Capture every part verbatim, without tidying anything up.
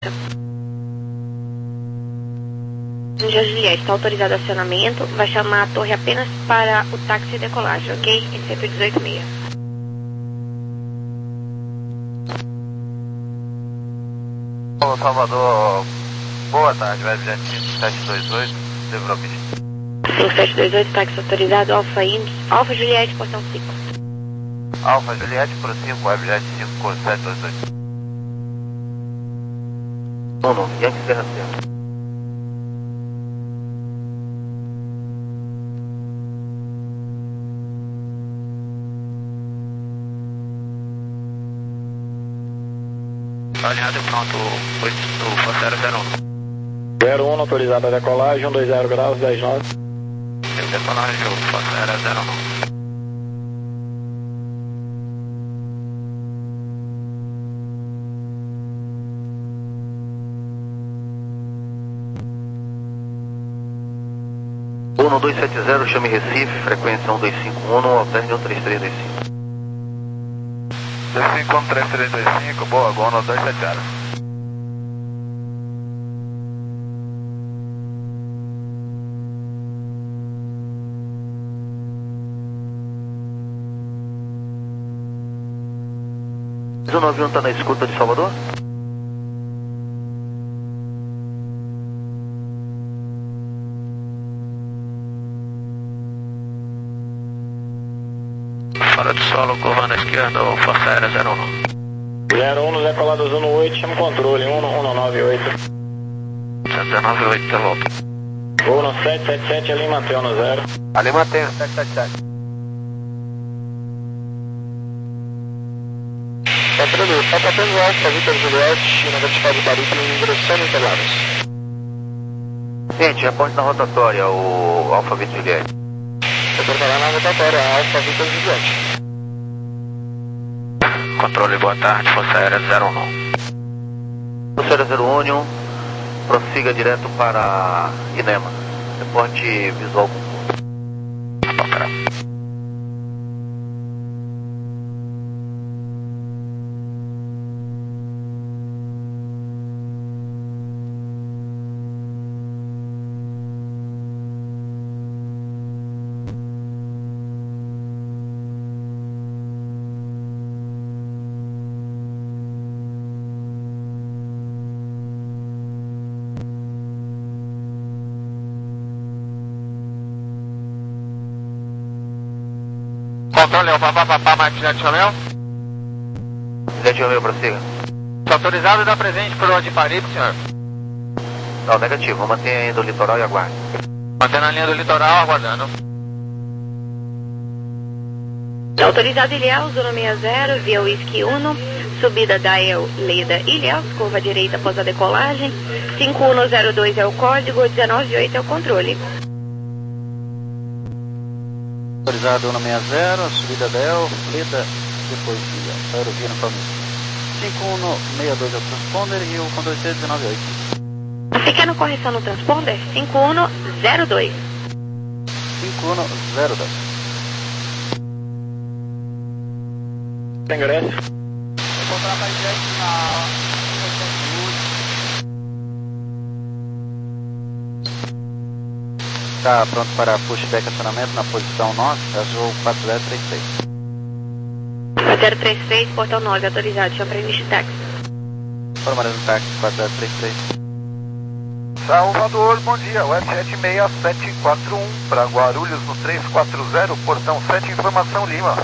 Juliette, está autorizado o acionamento, vai chamar a torre apenas para o táxi de decolagem, ok? Em cento e dezoito milha. Ô Salvador, boa tarde, vai Jet sete dois oito, Devrobit. cinco sete dois oito, táxi autorizado, Alfa Indy, Alfa Juliette, portão cinco. Alfa Juliette por cinco, Web Jet cinco sete dois oito. Uno, Yankee Serra Serra. Alinhado e pronto, o Força zero zero um. zero um autorizado a decolagem, um dois zero graus, dez nove. Decolagem, o Força zero zero um. um dois sete zero, chame Recife, frequência um dois cinco um, alterne um três três dois cinco. dois cinco um três três dois cinco, boa, Gono dois sete zero. O nove um está na escuta de Salvador? Fora do solo, curva na esquerda, o Força Aérea zero um. zero um no decolado zona oito, chama o controle, um um nove oito. um nove oito, tá volta. um sete sete sete, ali mantém no zero. Ali mantém, sete sete sete. Está tratando Alfa, Vitor Juliette, na vertical de Barito, ingressando em Interlagos. Gente, reponte na rotatória, o Alfa Vitor Juliette. Reportará na rotatória, Alfa Vitor Juliette. Controle, boa tarde, Força Aérea zero um. Força Aérea zero um, prossiga direto para Inema. Reporte visual. Controle, o papapá, Mike Jet Romeo. Jet Romeo, prossiga. Está autorizado a dar presente para o de Paripe, senhor? Não, negativo, mantenha ainda o litoral e aguarde. Mantendo a linha do litoral, aguardando. Autorizado Ilhéus, zona sessenta, via Whisky um, subida Dial Leda Ilhéus, curva direita após a decolagem, cinco um zero dois é o código, dezenove oito é o controle. Autorizado na sessenta, subida da El, Leda, depois de aerovia no caminho. cinco um seis dois é o transponder e o controle C dezenove oito. Pequena correção no transponder, cinco um zero dois. cinco um zero dois. Ingresso. Vou comprar para jet na... Está pronto para pushback acionamento na posição nove, azul quatro zero três três. quatro zero três três, portão nove, autorizado, chama para início de táxi. Forma no táxi quatro zero três três. Salvador, bom dia, Web sete seis sete quatro um, para Guarulhos no três quatro zero, portão sete, informação Lima.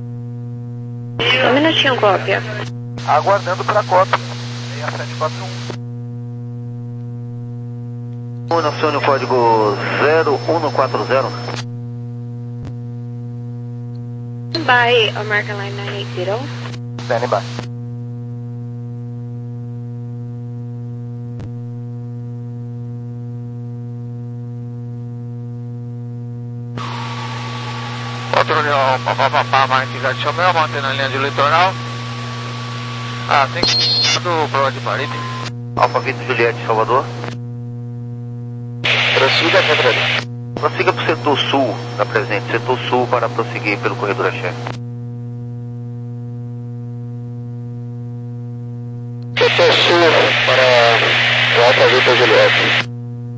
Um minutinho, cópia. Aguardando para a cópia, seis sete quatro um. Acione o código zero um quatro zero. By American Line nove oito zero. Stand by. Controle, o papapá, Mike Jet Romeo, mantendo a linha de litoral. Ah, tem que do pro de Paripe. Alfa Vitor Juliette, Salvador. Prossiga, controle. Prossiga para o setor sul da presente, setor sul para prosseguir pelo corredor Axé. Setor sul para Alfa Vitor Juliette.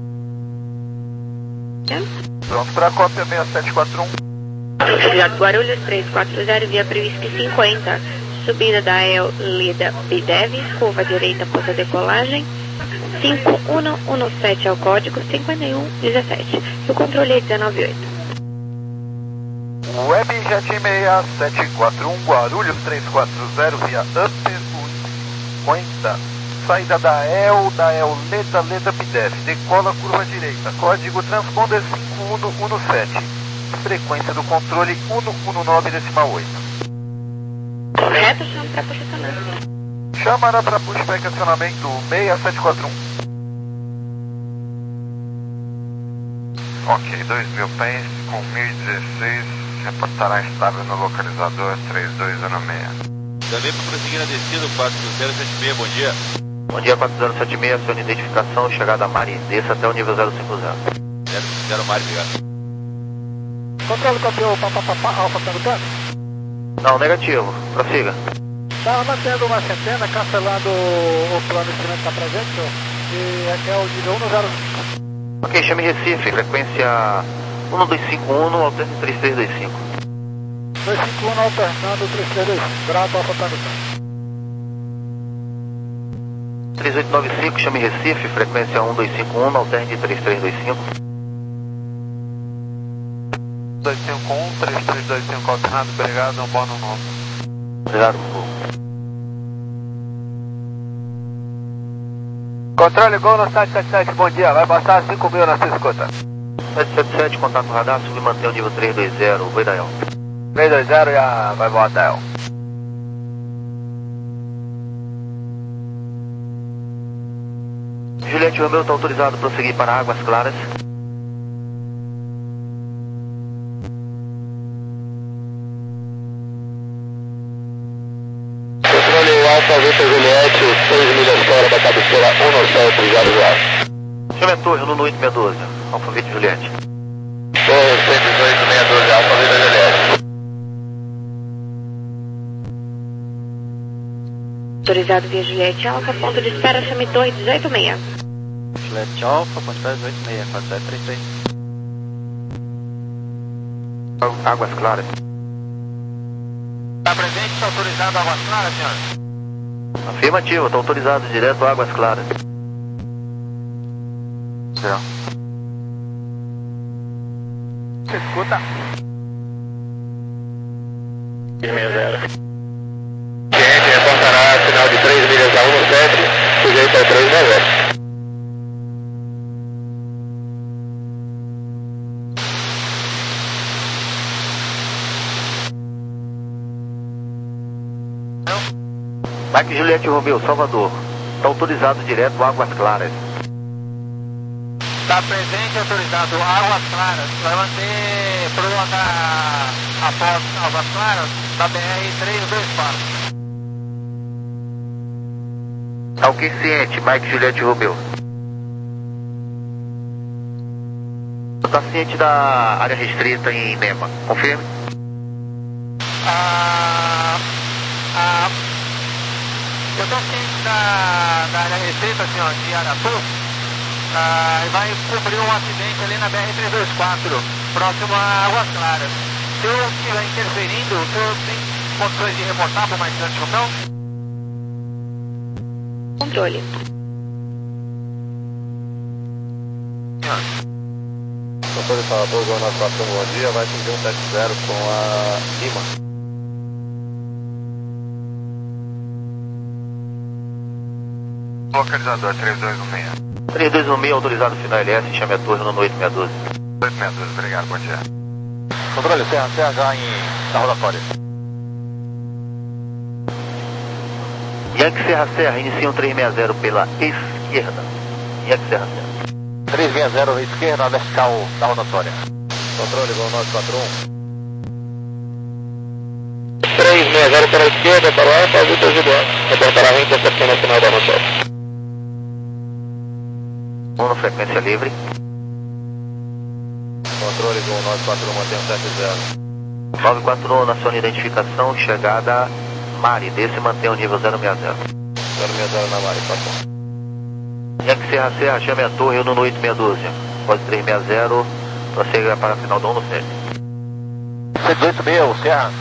Pronto para a cópia seis sete quatro um. Autorizado Guarulhos três quatro zero, via Previsc cinquenta. Subida da El Leda Bidev, curva direita após a decolagem. cinco um um sete é o código, cinquenta e um dezessete. E o controle é dezenove oito. Webjet seis sete quatro um, Guarulhos três quatro zero, via Upper cinquenta. Saída da El, da El Leda Leda Bidev. Decola curva direita. Código transponder cinco um um sete. Frequência do controle um um nove decimal oito. Correto, chama para posicionamento. Chama para pushback acionamento seis sete quatro um. Ok, dois mil pés com mil e dezesseis, reportará estável no localizador três dois zero seis. Também para prosseguir na descida, quatro zero sete seis, bom dia. Bom dia, quatro zero sete seis, acione identificação, chegada a Mari, desça até o nível zero cinco zero. zero cinco zero, Mari, obrigado. Controle copiou papapá, Alfa Tango. Não, negativo, prossiga. Estava mantendo uma centena, cancelando o plano de instrumento está presente, senhor. E aqui é o nível um zero cinco. Ok, chame Recife, frequência um dois cinco um, alterne três três dois cinco. dois cinco um alternando três três dois cinco, grato Alfa Tango. três oito nove cinco, chame Recife, frequência um dois cinco um, alterne três três dois cinco. dois cinco um, três três dois cinco alternado, obrigado, um bom no novo. Obrigado. Controle Gol no sete sete sete, bom dia, vai passar cinco mil na sua escuta. sete sete sete, contato radar, submanter o nível três dois zero, vai da El. três dois zero e a vai voar até El. Juliette Romeu está autorizado a prosseguir para Águas Claras. Controle Alfa Vitor Juliette, seis milhas fora da cabeceira um nove sete zero zero. Chame a torre, no oito seis um dois, Alfa Vitor Juliette. Torre cento e dezoito seis um dois, Alfa Vitor Juliette. Autorizado via Juliette Alfa, ponto de espera, chame torre dezoito seis. Juliette Alfa, ponto de espera dezoito seis, quatro sete três três. Águas Claras. Está presente, está autorizado Águas Claras, senhor? Afirmativo, está autorizado direto a Águas Claras. Não. Você escuta? seis seis zero. Cliente reportará sinal de três milhas a um sete, sujeito ao três seis zero. Mike Juliette Romeu, Salvador. Está autorizado direto a Águas Claras. Está presente, autorizado Águas Claras. Vai manter prova após Águas Claras da B R três dois quatro. Tá ok, ciente, Mike Juliette Romeu. Está ciente da área restrita em Nema. Confirme. Ah, ah, eu estou ciente da, da área restrita, senhor, de Aratu. Ah, e vai cobrir um acidente ali na B R três dois quatro, próximo a Águas Claras. Se eu estiver interferindo, o senhor tem condições de reportar para o mais grande Romeu? Controle. Controle Salvador, Zona quatro, bom dia, vai subir um sete zero com a Lima. Localizador três dois um seis. três dois um seis, autorizado final L S, chame a torre no oito seis um dois. oito seis dois, obrigado, bom dia. Controle, C H em, na rotatória. Yankee Serra Serra, iniciam três seis zero pela esquerda. Yankee Serra Serra. três seis zero esquerda, vertical da rotatória. Controle, Gol nove quatro um. três seis zero para a esquerda, para o Alfa Vitor Juliette. Reportará a intercepção nacional da rotatória. Uno, frequência livre. Controle, Gol nove quatro um, mantém sete zero. nove quatro um, na sua identificação, chegada Mari, desce e mantém o nível zero seis zero. zero seis zero na Mari, quatro um. Yankee Serra Serra, chame a torre, eu no oito seis um dois. Pode três seis zero, prossiga para a final do um no sete. cento e oito meio, Serra.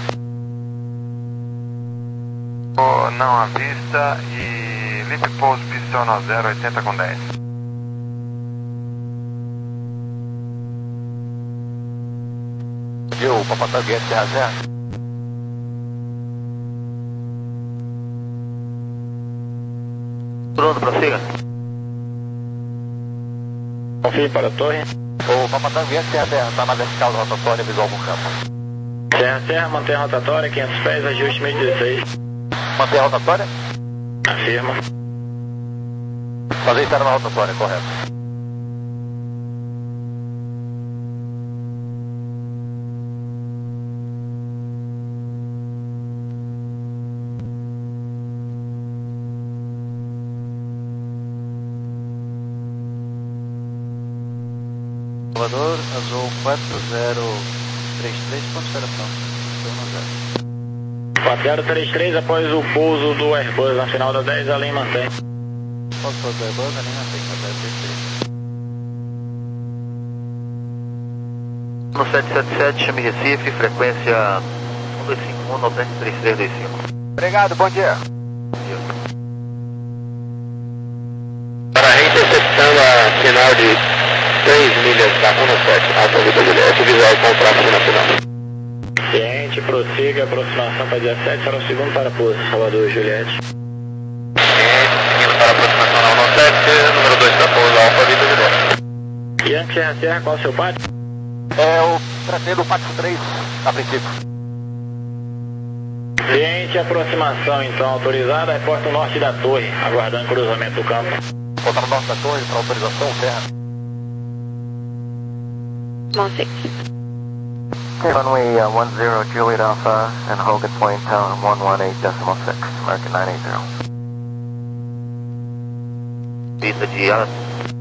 Oh, não à vista e Lip Pulse Pistão zero oitenta com dez. Viu, Papatão Yankee Serra Serra. Pronto, prossiga. Confie para a torre. O Papatão Yankee Serra Serra está na vertical da rotatória visual no campo. Serra Serra, mantém a rotatória, quinhentos pés, ajuste mil e dezesseis. Mantém a rotatória? Afirma. Fazer estar na rotatória, correto. Salvador, Azul quatro zero três três, consideração. quatro zero três três, após o pouso do Airbus na final da dez, a linha mantém. Após o pouso do Airbus, a linha mantém, quatro zero três três. No sete sete sete, chame Recife, frequência um dois cinco um, nove três três dois cinco. Obrigado, bom dia. Para a interceptando a final de três milhas da um no sete, Alfa Vitor Juliette, visual com o tráfego na final. Ciente, prossiga, aproximação para dezessete, será o segundo para pouso, Salvador Juliette. Ciente, seguindo para a aproximação na um no sete, número dois para pouso, Alfa Vitor Juliette. Yankee Serra Serra, qual é o seu pátio? É o tratei do pátio três, a princípio. Ciente, aproximação então autorizada, reporta o norte da torre, aguardando cruzamento do campo. Voltar no norte da torre para autorização, Serra. One six. Runway uh, one zero Juliet Alpha and Hogan Point Tower one one eight decimal six, American nine eight zero. Pista de ala.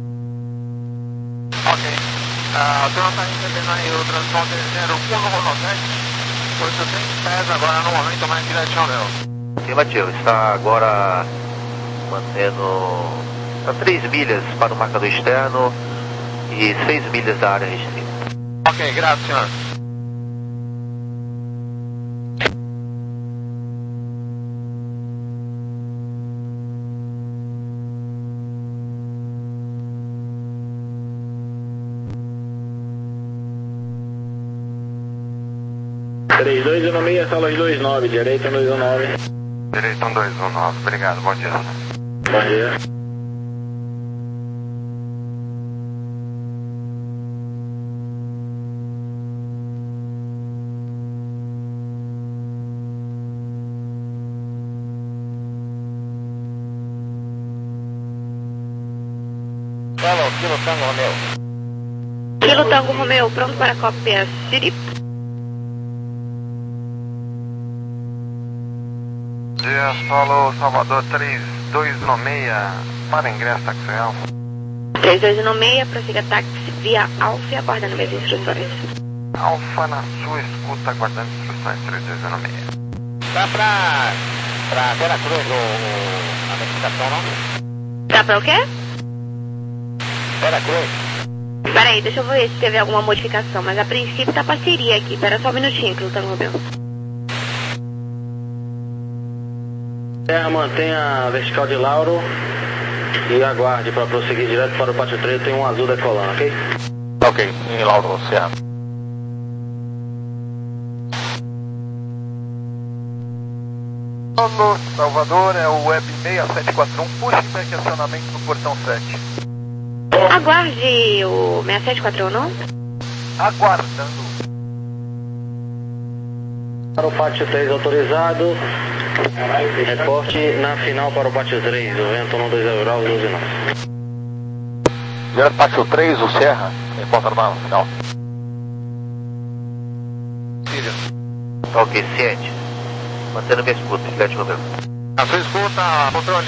Ok. Uh, a turma está recebendo aí o transponder zero um no sete, oitocentos pés agora no momento mais direção dela. Afirmativo, está agora mantendo a três milhas para o marcador externo e seis milhas da área restrita. Ok, graças, senhor. três dois um seis, sala dois nove, direita dois um nove. Direito dois um nove, obrigado, bom dia. Bom dia. Hello, Kilo Tango Romeo. Kilo Tango Romeo, pronto para cópia City. Dia Solo Salvador três dois um seis, para ingresso táxi Alfa. três dois um seis, prossiga táxi via Alfa e aguardando minhas instruções. Alfa na sua escuta, aguardando instruções três dois um seis. Tá pra, pra Veracruz o, o, a notificação, não? Tá pra o quê? Veracruz. Peraí, deixa eu ver se teve alguma modificação, mas a princípio tá parceria aqui. Pera só um minutinho, Kilo Tango Romeo. Serra, mantenha a vertical de Lauro e aguarde para prosseguir direto para o pátio três, tem um azul decolando, ok? Ok, em Lauro, Serra. Solo Salvador é o Web seis sete quatro um, pushback acionamento no portão sete. Aguarde o seis sete quatro um, não? Aguardando. Para o pátio três autorizado, reporte na final para o pátio três, o vento no dois graus, doze nós. Direto pátio três, o Serra, reporta no final. Ok, ciente. Mantendo minha escuta, Juliette Romeo. A sua escuta, controle.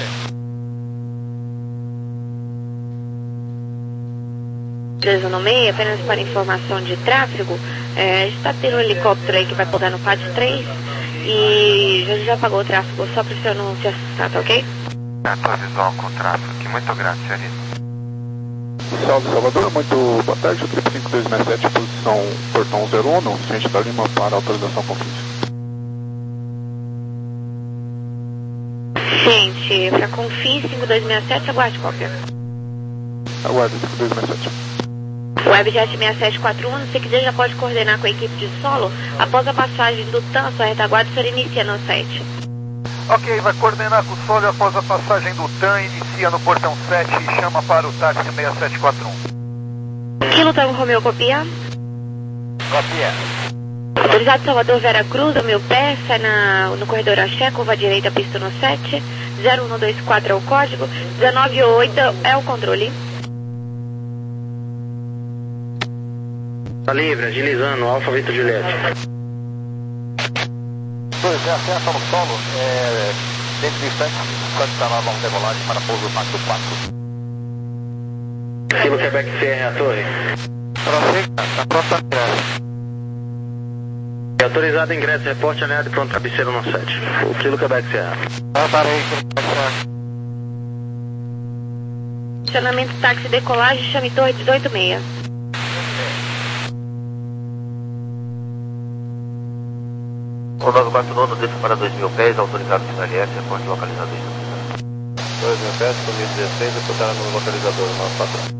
três um seis, apenas para informação de tráfego, é, está tendo um helicóptero aí que vai pousar no pátio três e já, já pagou o tráfego, só para o senhor não se assustar, tá ok? É, tô visual com o tráfego aqui, muito grato, senhorita. Salve Salvador, muito boa tarde, trip cinco dois seis sete, posição portão zero um, Vicente da Lima para autorização confins. Gente, para Confins cinco dois seis sete, aguarde cópia. Aguarde cinco dois seis sete. Webjet seis sete quatro um, se quiser já pode coordenar com a equipe de solo. Após a passagem do T A M, sua retaguarda será inicia no sete. Ok, vai coordenar com o solo após a passagem do T A M, inicia no portão sete e chama para o táxi seis sete quatro um. Kilo Tango Romeo, copia. Copia. Autorizado Salvador Vera Cruz, ao meu pé, sai na, no corredor Axé, curva direita, pista no sete. zero um dois quatro é o código, dezenove oito é o controle. Tá livre, agilizando, Alfa Vitor Juliette. dois, é acesso no solo, é, dentro do instante, quando está na nova decolagem para pouso Max quatro. Kilo Quebec Sierra, a torre. Prossiga, pronto a ingresso. Autorizado ingresso, reporte alinhado e pronto, cabeceira no sete. O Kilo Quebec Sierra. Voltarei, Quebec. Estacionamento táxi decolagem, chame torre dezoito seis. O nove quatro nove, desça para dois mil pés, autorizado final L S, reporte localizador. dois mil pés, dois mil e dezesseis, reportaram no localizador, nosso patrão.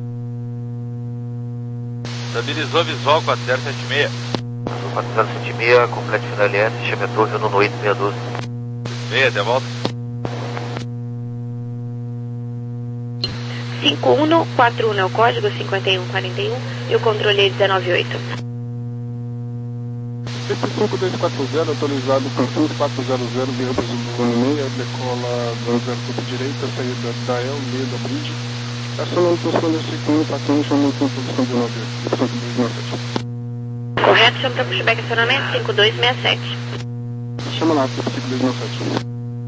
Estabilizou visual quatro zero sete seis. quatro zero sete seis, complete final L S, chame a torre no oito seis um dois. seis, de volta. cinco um quatro um é o código, cinquenta e um quarenta e um e o controle é dezenove oito. trip cinco dois quatro zero, autorizado Confins quatro zero zero, via Brasil seis, decola do zero topo direita, saída da El, Leda Bridge. Acionando posição desse cinco um quatro um, chamando com posição de nove cinco dois seis sete. Correto, chama para pushback acionamento cinco dois seis sete. Chama lá, trip cinco dois seis sete.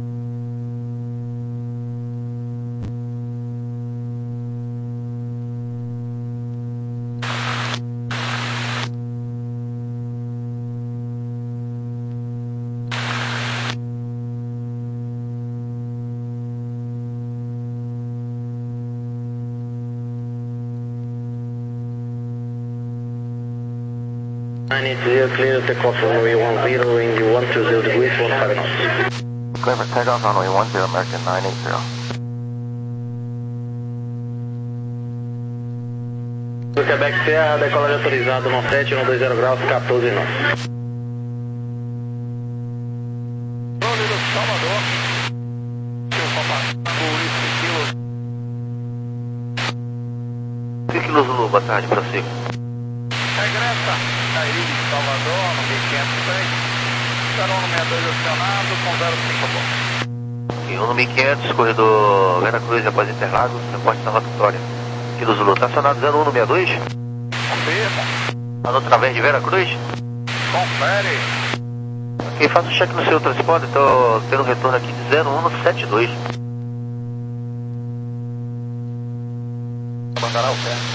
nine eight zero, clear the takeoff runway one zero, wind one two zero degrees, one five knots. Clear for takeoff runway one zero, American nine eight zero. O Quebec Sierra, decolagem autorizado no sete, no dois zero graus, quatorze knots. Nome do Salvador. Kilo Zulu, boa tarde, prossiga. Regressa, Caíri, Salvador, no mil quinhentos e seis. zero um seis dois acionado, com zero cinco bom. E um no mil e quinhentos, corredor Vera Cruz após Interlagos, reporte Nova Vitória. Kilo Zulu, tá acionado zero um no seis dois? Confirma. Tá no através de Vera Cruz? Confere. Ok, faça um check no seu transponder, tô tendo um retorno aqui de zero um no sete dois. Bandará o pé.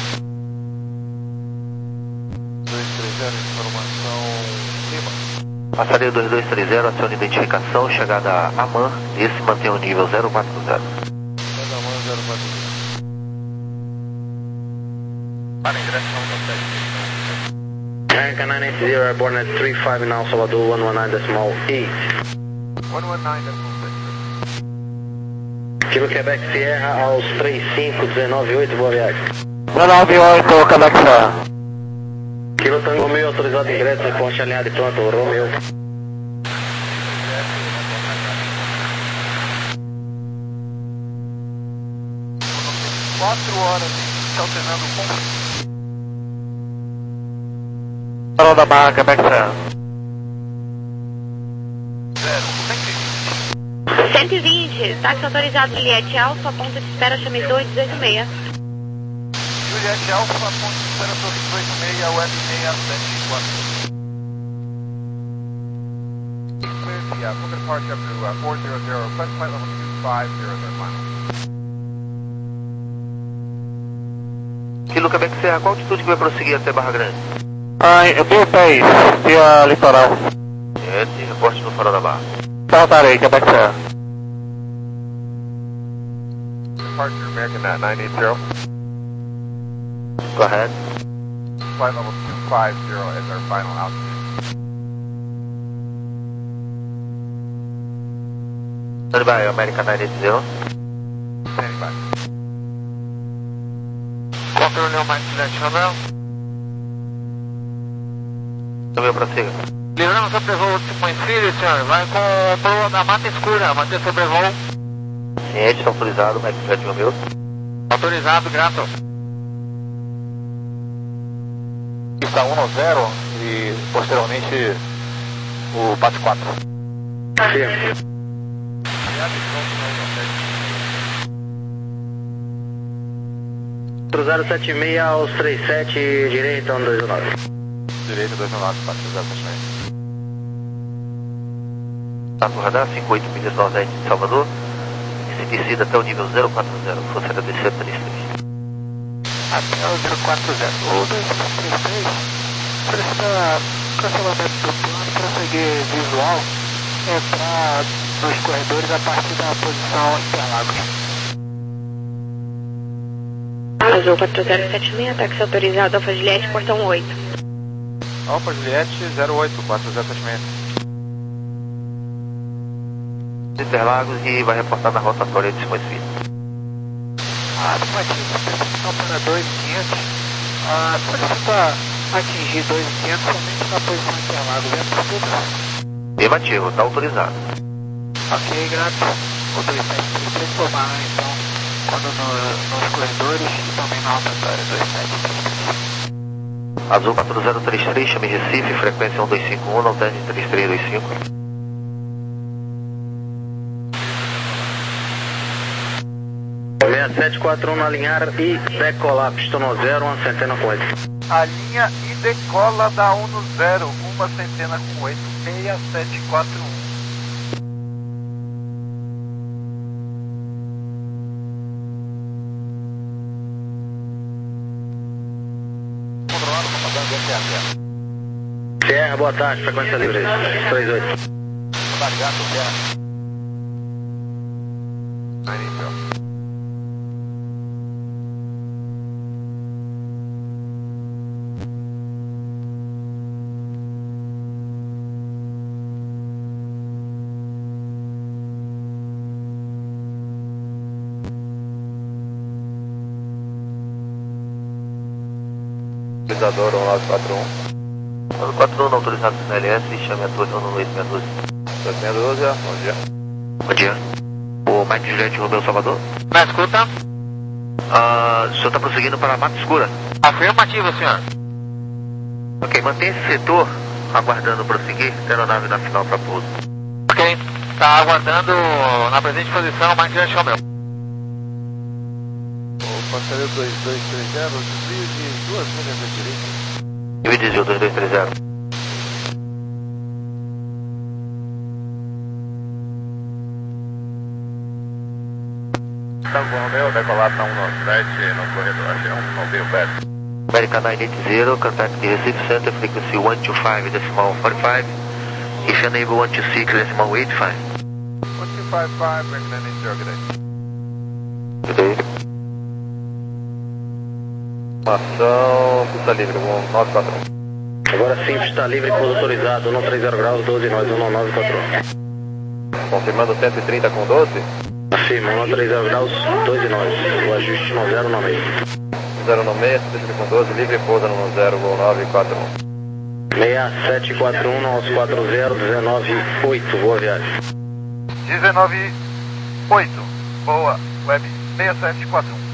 dois três zero, informação cima. Passaria dois dois três zero, aciona identificação, chegada a Aman, esse mantém o nível zero quatro zero. Chega a mão zero quatro zero. Para ingresso no sete. American nine eight zero, airborne at three five now, Salvador one one nine decimal eight. um um nove decimal sete. Kilo Quebec Sierra aos três cinco dezenove oito, boa viagem. dezenove oito, Quebec Sierra. Kilo Tango Romeo, autorizado ingresso, reporte alinhado e pronto, Romeo. Quatro horas, está alternando com... Farol da Barra, Quebec Sierra. Zero, cento e vinte, táxi autorizado Juliette Alfa, ponto de espera, chame torre dezoito seis. Juliette Alfa, ponto de espera, torre dezoito seis, web seis sete quatro. Clear the uh, full departure up to uh, four zero zero, request flight level two five zero zero final. Kilo Quebec Sierra, qual altitude que vai prosseguir até Barra Grande? Ah, mil pés, via litoral. É, de reporte no Farol da Barra. Voltarei, Quebec Sierra. departure American nine eight zero. Go ahead. Flight level two five zero as our final altitude. Stand by, American nine eight zero. Standing by. Control Leo Mike Juliette Romeo. Romeo, prossiga. Livramos sobrevoo Simões Filho, senhor. Vai com proa da Mata Escura, manter sobrevoo. Ciente, está autorizado, Mike Juliette Romeo. Autorizado, grato. Pista um no zero e posteriormente o P A T quatro. Sim. zero sete seis aos trinta e sete, direita um dois nove. Direita dois nove, P A T zero sete seis. Tá no radar, cinquenta e oito milhas nordeste de Salvador. E se descida até o nível zero quatro zero, força agradecer três três. Até o zero quatro zero. O dois três três solicita cancelamento do plano para seguir visual, entrar nos corredores a partir da posição Interlagos. Azul quatro zero sete seis, táxi autorizado, Alfa Juliette, portão oito. Alfa Juliette zero oito quatro zero sete seis. Interlagos e vai reportar na rotatória de Simões Filho. A estimativa de percepção para dois mil e quinhentos. Ah, solicita atingir dois mil e quinhentos somente na posição Interlagos. É possível? Afirmativo, está autorizado. Ok, grato. O dois sete três três formará então quando no, nos corredores e também na rotatória dois sete três três. Azul quatro zero três três, chame Recife, frequência um dois cinco um, não teste três três dois cinco. seis sete quatro um na linhar e decolar, pistão no zero, uma centena com oito. A linha e decola da um no zero, uma centena com oito, seis sete quatro um. Sierra, boa tarde, frequência livre, três oito. Obrigado, Sierra. Autorizador um nove quatro um. nove quatro um, não autorizado no L S, chame a torre um oito seis doze. dois seis doze, bom dia. Bom dia. O Mike Juliette Romeu Salvador. Na escuta? Ah, o senhor está prosseguindo para a Mata Escura? Afirmativo, senhor. Ok, mantenha esse setor aguardando prosseguir, tendo a nave na final para pouso. Ok, está aguardando na presente posição, Mike Juliette Romeu. O passageiro dois dois três zero, desvio de duas milhas à direita. Eu me desvio dois dois três zero. Tango Romeo, decolação um nove sete no corredor G um, não veio perto. American nine eight zero, contact the Recife Center, frequency one two five decimal forty-five. If enable one two six decimal eighty-five. one two five five, American nine eight zero, good day. Good day. Ação, pista livre, um nove quatro um. Agora sim, pista livre, pouso autorizado, um três zero graus, doze nós, um nove quatro um. Confirmando cento e trinta com doze. Afirma, um três zero graus, doze nós, o ajuste no zero nove. zero nove seis, cento e trinta com doze, livre pousa no zero nove quatro um. seis sete quatro um, nove quatro zero, dezenove oito, boa viagem. dezenove oito, boa, web seis sete quatro um.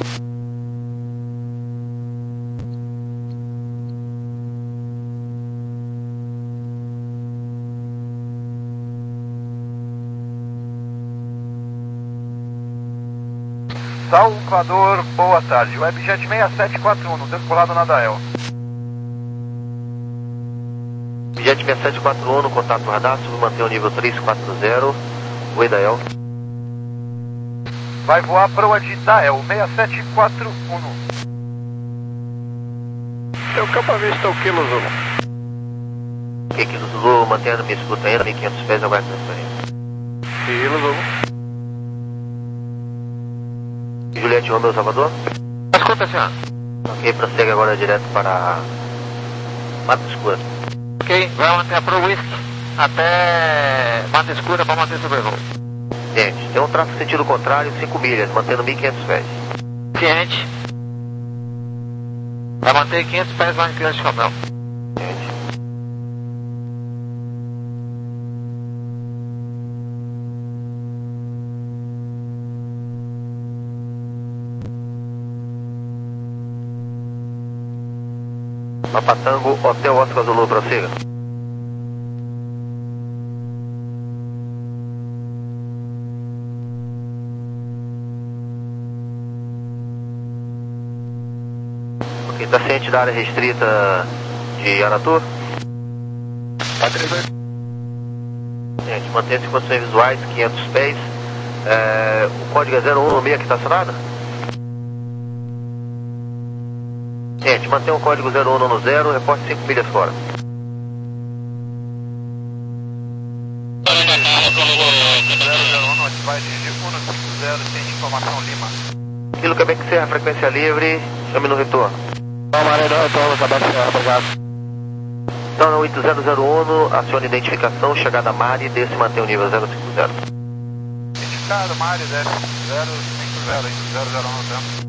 Salvador, boa tarde. Webjet seis sete quatro um, no decolado na Dael. Jet seis sete quatro um no contato radar, submantém o nível três quatro zero, oi Dael. Vai voar proa de Dael, seis sete quatro um. Seu campo à vista, o Kilo Zulu. Ok, Kilo Zulu, mantendo minha escuta ainda, mil e quinhentos pés, aguardo transferência. Kilo Zulu. Juliette Romeu, Salvador. Escuta, senhor. Ok, prossegue agora direto para Mata Escura. Ok, vai manter a Pro Whisky até Mata Escura para manter sobrevoo. Gente, tem um tráfego sentido contrário, cinco milhas, mantendo mil e quinhentos pés. Ciente. Vai manter quinhentos pés lá em Criança de Romeu. Gente. Papatango, Hotel Oscar Zulu, prossiga. Ok, está ciente da área restrita de Aratu? Gente, mantenha-se em condições visuais, quinhentos pés. É, o código é zero um no meio aqui estacionado? Gente, mantenha o código zero um no zero, reporte cinco milhas fora. Vai dirigir um cinco zero, tem informação Lima. Kilo Quebec Serra, frequência livre, chame no retorno. Então, no oito zero zero um, acione identificação, chegada Mari, desce e mantém o nível zero cinco zero. Indicado, Mari, desce zero cinco zero, zero zero um, tempo.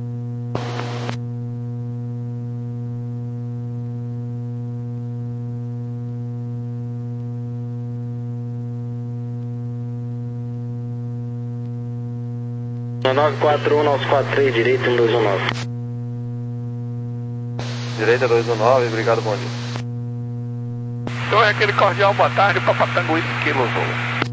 nove quatro um, nove quatro três, direito, um dois um nove. Direita dois um nove, obrigado, bom dia. Então é aquele cordial boa tarde, Papatango Kilo Zulu.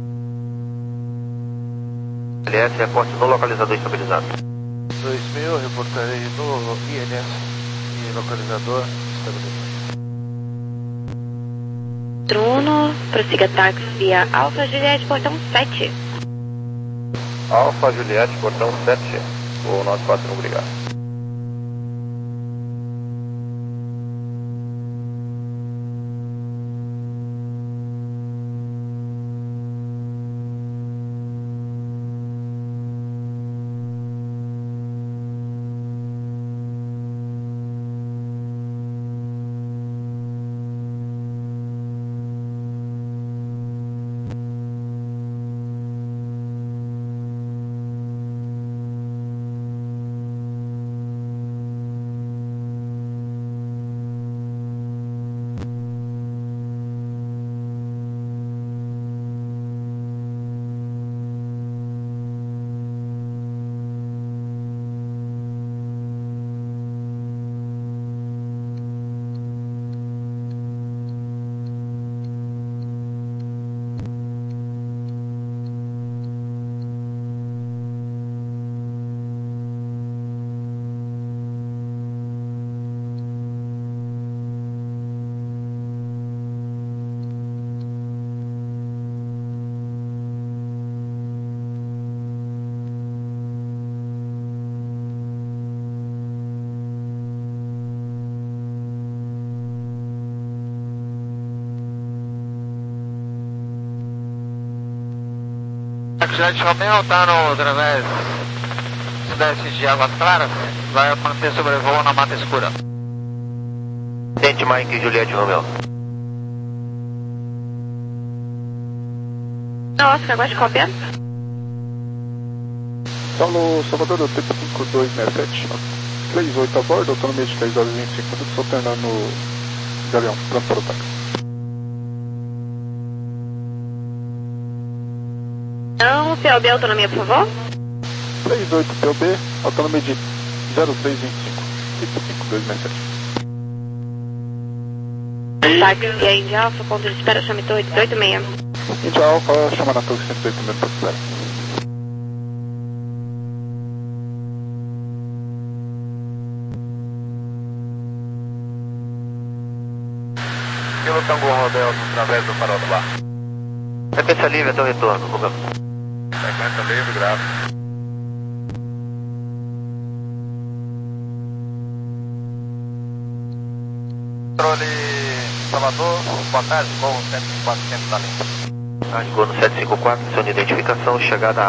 L S, reporte no localizador estabilizado. dois mil, reportarei no I N S e localizador estabilizado. Bruno, prossiga táxi via Alfa Juliette, portão sete. Alfa Juliette, portão sete, o nove quatro um, obrigado. Juliette Romeu está no através sudeste de Águas Claras, vai manter sobrevoo na Mata Escura. Tente Mike Juliette Romeu. Oscar, aguarde cópia. Paulo Salvador, do T P cinco dois seis sete, três oito a bordo, autonomia de três horas e vinte e cinco minutos, alternando no Galeão, pronto para o táxi. Então, P O B, autonomia, por favor. três oito P O B, autonomia de zero três vinte e cinco, T P cinco dois seis sete. Táxi aí de Alfa, ponto de espera, chame torre dezoito seis. Índia Alfa, chama na torre cento e oito minutos, espera. Kilo Tango Rodel, através do farol do bar. Frequência livre até o retorno, Romeu. Frequência livre, graças. Controle Salvador, boa tarde, voo sete cinco quatro, centro da linha. Gol no sete cinco quatro, acione identificação, chegada a